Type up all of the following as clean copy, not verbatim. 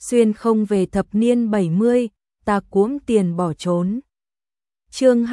xuyên không về thập niên 70, ta cuỗm tiền bỏ trốn. Chương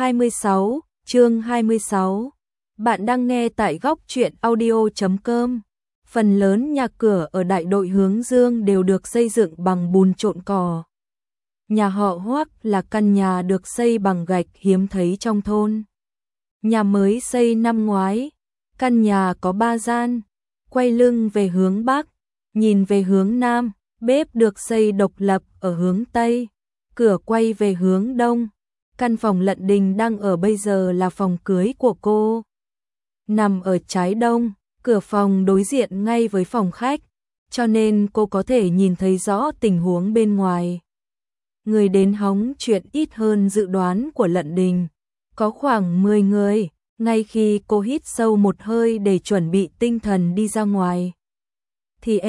26. Bạn đang nghe tại góc truyện audio.com. Phần lớn nhà cửa ở đại đội Hướng Dương đều được xây dựng bằng bùn trộn cỏ. Nhà họ Hoắc là căn nhà được xây bằng gạch hiếm thấy trong thôn. Nhà mới xây năm ngoái, căn nhà có 3 gian, quay lưng về hướng Bắc, nhìn về hướng Nam, bếp được xây độc lập ở hướng Tây, cửa quay về hướng Đông. Căn phòng Lận Đình đang ở bây giờ là phòng cưới của cô. Nằm ở trái đông, cửa phòng đối diện ngay với phòng khách, cho nên cô có thể nhìn thấy rõ tình huống bên ngoài. Người đến hóng chuyện ít hơn dự đoán của Lận Đình, có khoảng 10 người. Ngay khi cô hít sâu một hơi để chuẩn bị tinh thần đi ra ngoài, thì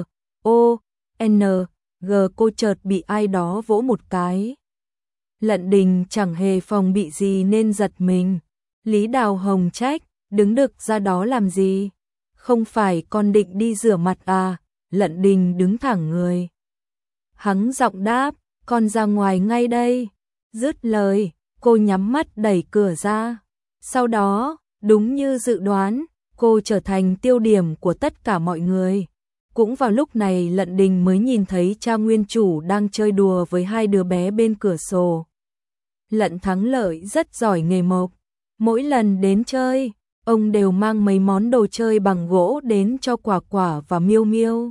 M.O.N.G cô chợt bị ai đó vỗ một cái. Lận Đình chẳng hề phòng bị gì nên giật mình. Lý Đào Hồng trách, đứng đực ra đó làm gì? Không phải con định đi rửa mặt à? Lận Đình đứng thẳng người. Hắng giọng đáp, con ra ngoài ngay đây. Dứt lời, cô nhắm mắt đẩy cửa ra. Sau đó, đúng như dự đoán, cô trở thành tiêu điểm của tất cả mọi người. Cũng vào lúc này Lận Đình mới nhìn thấy cha nguyên chủ đang chơi đùa với 2 đứa bé bên cửa sổ. Lận Thắng Lợi rất giỏi nghề mộc. Mỗi lần đến chơi, ông đều mang mấy món đồ chơi bằng gỗ đến cho Quả Quả và Miêu Miêu.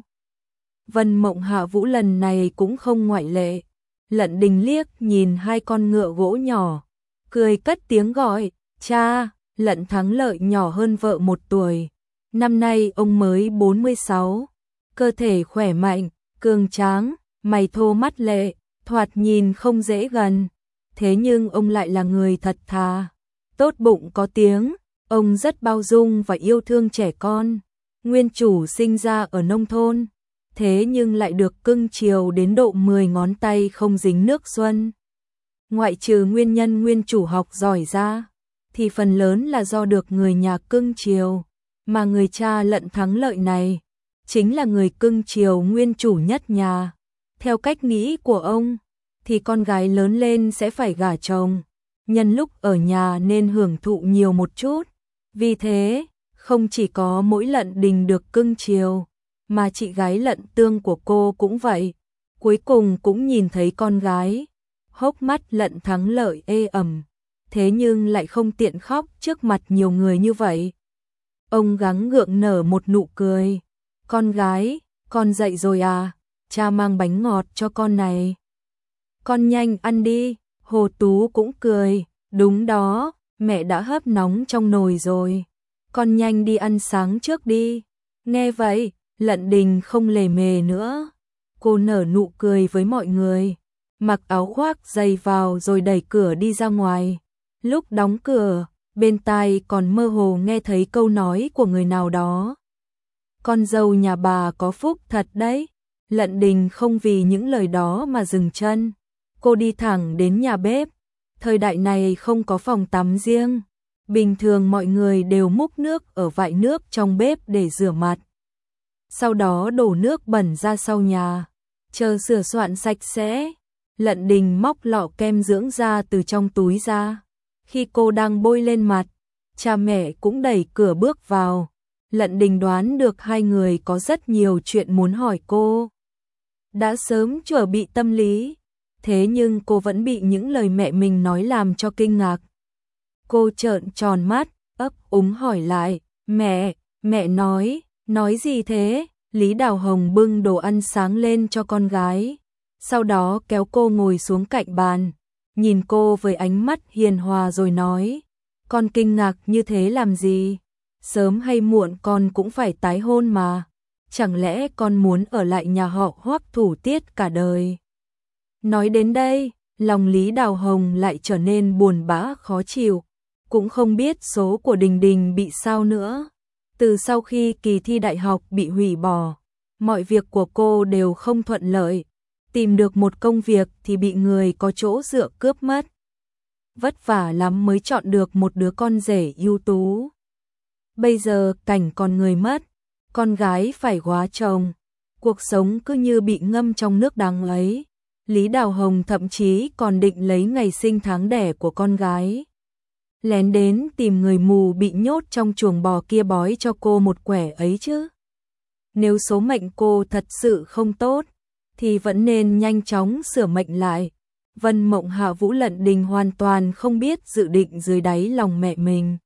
Vân Mộng Hạ Vũ lần này cũng không ngoại lệ. Lận Đình liếc nhìn 2 con ngựa gỗ nhỏ, cười cất tiếng gọi, cha. Lận Thắng Lợi nhỏ hơn vợ 1 tuổi. Năm nay ông mới 46, cơ thể khỏe mạnh, cường tráng, mày thô mắt lệ, thoạt nhìn không dễ gần. Thế nhưng ông lại là người thật thà, tốt bụng có tiếng, ông rất bao dung và yêu thương trẻ con. Nguyên chủ sinh ra ở nông thôn, thế nhưng lại được cưng chiều đến độ 10 ngón tay không dính nước xuân. Ngoại trừ nguyên nhân nguyên chủ học giỏi ra, thì phần lớn là do được người nhà cưng chiều, mà người cha Lận Thắng Lợi này chính là người cưng chiều nguyên chủ nhất nhà. Theo cách nghĩ của ông, thì con gái lớn lên sẽ phải gả chồng, nhân lúc ở nhà nên hưởng thụ nhiều một chút. Vì thế, không chỉ có mỗi Lận Đình được cưng chiều, mà chị gái Lận Tương của cô cũng vậy. Cuối cùng cũng nhìn thấy con gái, hốc mắt Lận Thắng Lợi ê ẩm, thế nhưng lại không tiện khóc trước mặt nhiều người như vậy. Ông gắng gượng nở một nụ cười, con gái, con dậy rồi à, cha mang bánh ngọt cho con này. Con nhanh ăn đi. Hồ Tú cũng cười, đúng đó, mẹ đã hấp nóng trong nồi rồi, con nhanh đi ăn sáng trước đi. Nghe vậy, Lận Đình không lề mề nữa, cô nở nụ cười với mọi người, mặc áo khoác giày vào rồi đẩy cửa đi ra ngoài. Lúc đóng cửa, bên tai còn mơ hồ nghe thấy câu nói của người nào đó. Con dâu nhà bà có phúc thật đấy. Lận Đình không vì những lời đó mà dừng chân. Cô đi thẳng đến nhà bếp. Thời đại này không có phòng tắm riêng. Bình thường mọi người đều múc nước ở vại nước trong bếp để rửa mặt. Sau đó đổ nước bẩn ra sau nhà. Chờ sửa soạn sạch sẽ, Lận Đình móc lọ kem dưỡng da từ trong túi ra. Khi cô đang bôi lên mặt, cha mẹ cũng đẩy cửa bước vào. Lận Đình đoán được 2 người có rất nhiều chuyện muốn hỏi cô. Đã sớm chuẩn bị tâm lý, thế nhưng cô vẫn bị những lời mẹ mình nói làm cho kinh ngạc. Cô trợn tròn mắt, ấp úng hỏi lại, mẹ nói gì thế? Lý Đào Hồng bưng đồ ăn sáng lên cho con gái, sau đó kéo cô ngồi xuống cạnh bàn, nhìn cô với ánh mắt hiền hòa rồi nói, con kinh ngạc như thế làm gì? Sớm hay muộn con cũng phải tái hôn mà, chẳng lẽ con muốn ở lại nhà họ Hoắc thủ tiết cả đời? Nói đến đây, lòng Lý Đào Hồng lại trở nên buồn bã khó chịu, cũng không biết số của Đình Đình bị sao nữa. Từ sau khi kỳ thi đại học bị hủy bỏ, mọi việc của cô đều không thuận lợi, tìm được một công việc thì bị người có chỗ dựa cướp mất. Vất vả lắm mới chọn được một đứa con rể ưu tú. Bây giờ cảnh con người mất, con gái phải góa chồng, cuộc sống cứ như bị ngâm trong nước đắng ấy. Lý Đào Hồng thậm chí còn định lấy ngày sinh tháng đẻ của con gái, lén đến tìm người mù bị nhốt trong chuồng bò kia bói cho cô một quẻ ấy chứ. Nếu số mệnh cô thật sự không tốt, thì vẫn nên nhanh chóng sửa mệnh lại. Vân Mộng Hạ Vũ Lận Đình hoàn toàn không biết dự định dưới đáy lòng mẹ mình.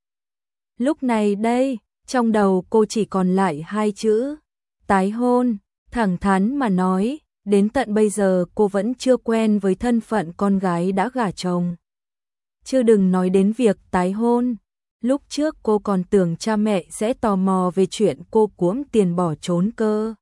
Lúc này đây, trong đầu cô chỉ còn lại hai chữ: tái hôn. Thẳng thắn mà nói, đến tận bây giờ cô vẫn chưa quen với thân phận con gái đã gả chồng. Chứ đừng nói đến việc tái hôn. Lúc trước cô còn tưởng cha mẹ sẽ tò mò về chuyện cô cuỗm tiền bỏ trốn cơ.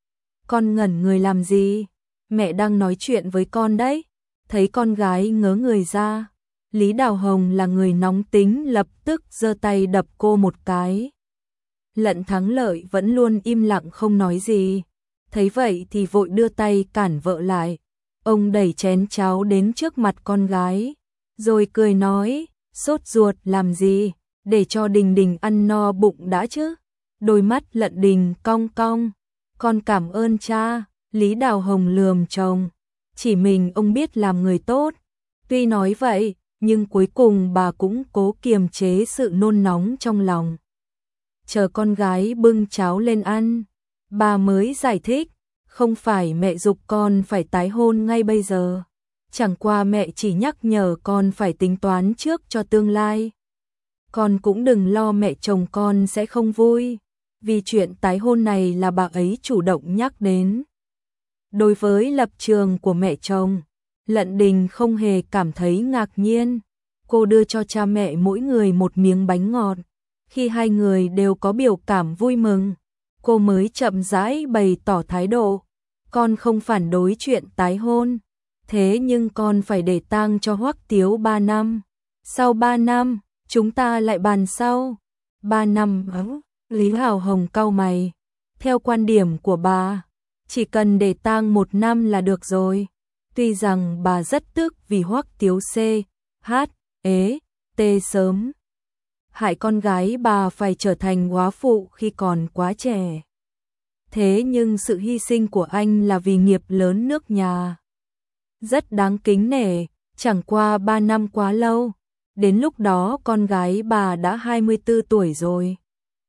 Con ngẩn người làm gì? Mẹ đang nói chuyện với con đấy. Thấy con gái ngớ người ra, Lý Đào Hồng là người nóng tính, lập tức giơ tay đập cô một cái. Lận Thắng Lợi vẫn luôn im lặng không nói gì. Thấy vậy thì vội đưa tay cản vợ lại. Ông đẩy chén cháo đến trước mặt con gái, rồi cười nói, sốt ruột làm gì, để cho Đình Đình ăn no bụng đã chứ. Đôi mắt Lận Đình cong cong, con cảm ơn cha. Lý Đào Hồng lườm chồng, chỉ mình ông biết làm người tốt. Tuy nói vậy, nhưng cuối cùng bà cũng cố kiềm chế sự nôn nóng trong lòng. Chờ con gái bưng cháo lên ăn, bà mới giải thích, không phải mẹ giục con phải tái hôn ngay bây giờ. Chẳng qua mẹ chỉ nhắc nhở con phải tính toán trước cho tương lai. Con cũng đừng lo mẹ chồng con sẽ không vui, vì chuyện tái hôn này là bà ấy chủ động nhắc đến. Đối với lập trường của mẹ chồng, Lận Đình không hề cảm thấy ngạc nhiên. Cô đưa cho cha mẹ mỗi người một miếng bánh ngọt. Khi hai người đều có biểu cảm vui mừng, cô mới chậm rãi bày tỏ thái độ. Con không phản đối chuyện tái hôn, thế nhưng con phải để tang cho Hoắc Tiếu 3 năm. Sau 3 năm, chúng ta lại bàn sau. 3 năm ớ? Lý Hào Hồng cau mày. Theo quan điểm của bà, chỉ cần để tang 1 năm là được rồi. Tuy rằng bà rất tức vì Hoắc Tiếu C, H, ế, T sớm hại con gái bà phải trở thành góa phụ khi còn quá trẻ. Thế nhưng sự hy sinh của anh là vì nghiệp lớn nước nhà, rất đáng kính nể. Chẳng qua 3 năm quá lâu, đến lúc đó con gái bà đã 24 tuổi rồi.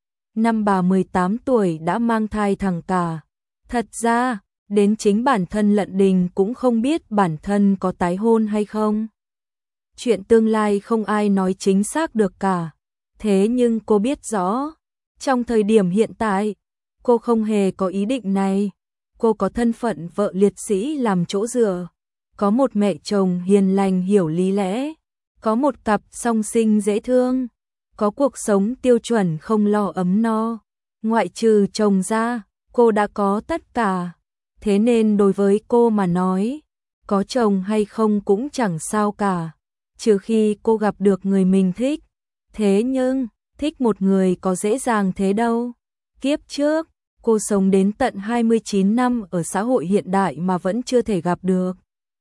Năm bà 18 tuổi đã mang thai thằng cả. Thật ra, đến chính bản thân Lận Đình cũng không biết bản thân có tái hôn hay không. Chuyện tương lai không ai nói chính xác được cả. Thế nhưng cô biết rõ, trong thời điểm hiện tại, cô không hề có ý định này. Cô có thân phận vợ liệt sĩ làm chỗ dựa, có một mẹ chồng hiền lành hiểu lý lẽ, có một cặp song sinh dễ thương, có cuộc sống tiêu chuẩn không lo ấm no. Ngoại trừ chồng ra, cô đã có tất cả. Thế nên đối với cô mà nói, có chồng hay không cũng chẳng sao cả, trừ khi cô gặp được người mình thích. Thế nhưng, thích một người có dễ dàng thế đâu. Kiếp trước, cô sống đến tận 29 năm ở xã hội hiện đại mà vẫn chưa thể gặp được.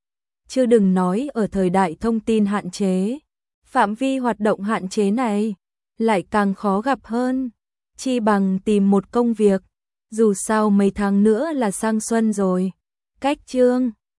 Chứ đừng nói ở thời đại thông tin hạn chế, phạm vi hoạt động hạn chế này, lại càng khó gặp hơn. Chi bằng tìm một công việc, dù sao mấy tháng nữa là sang xuân rồi. Cách chương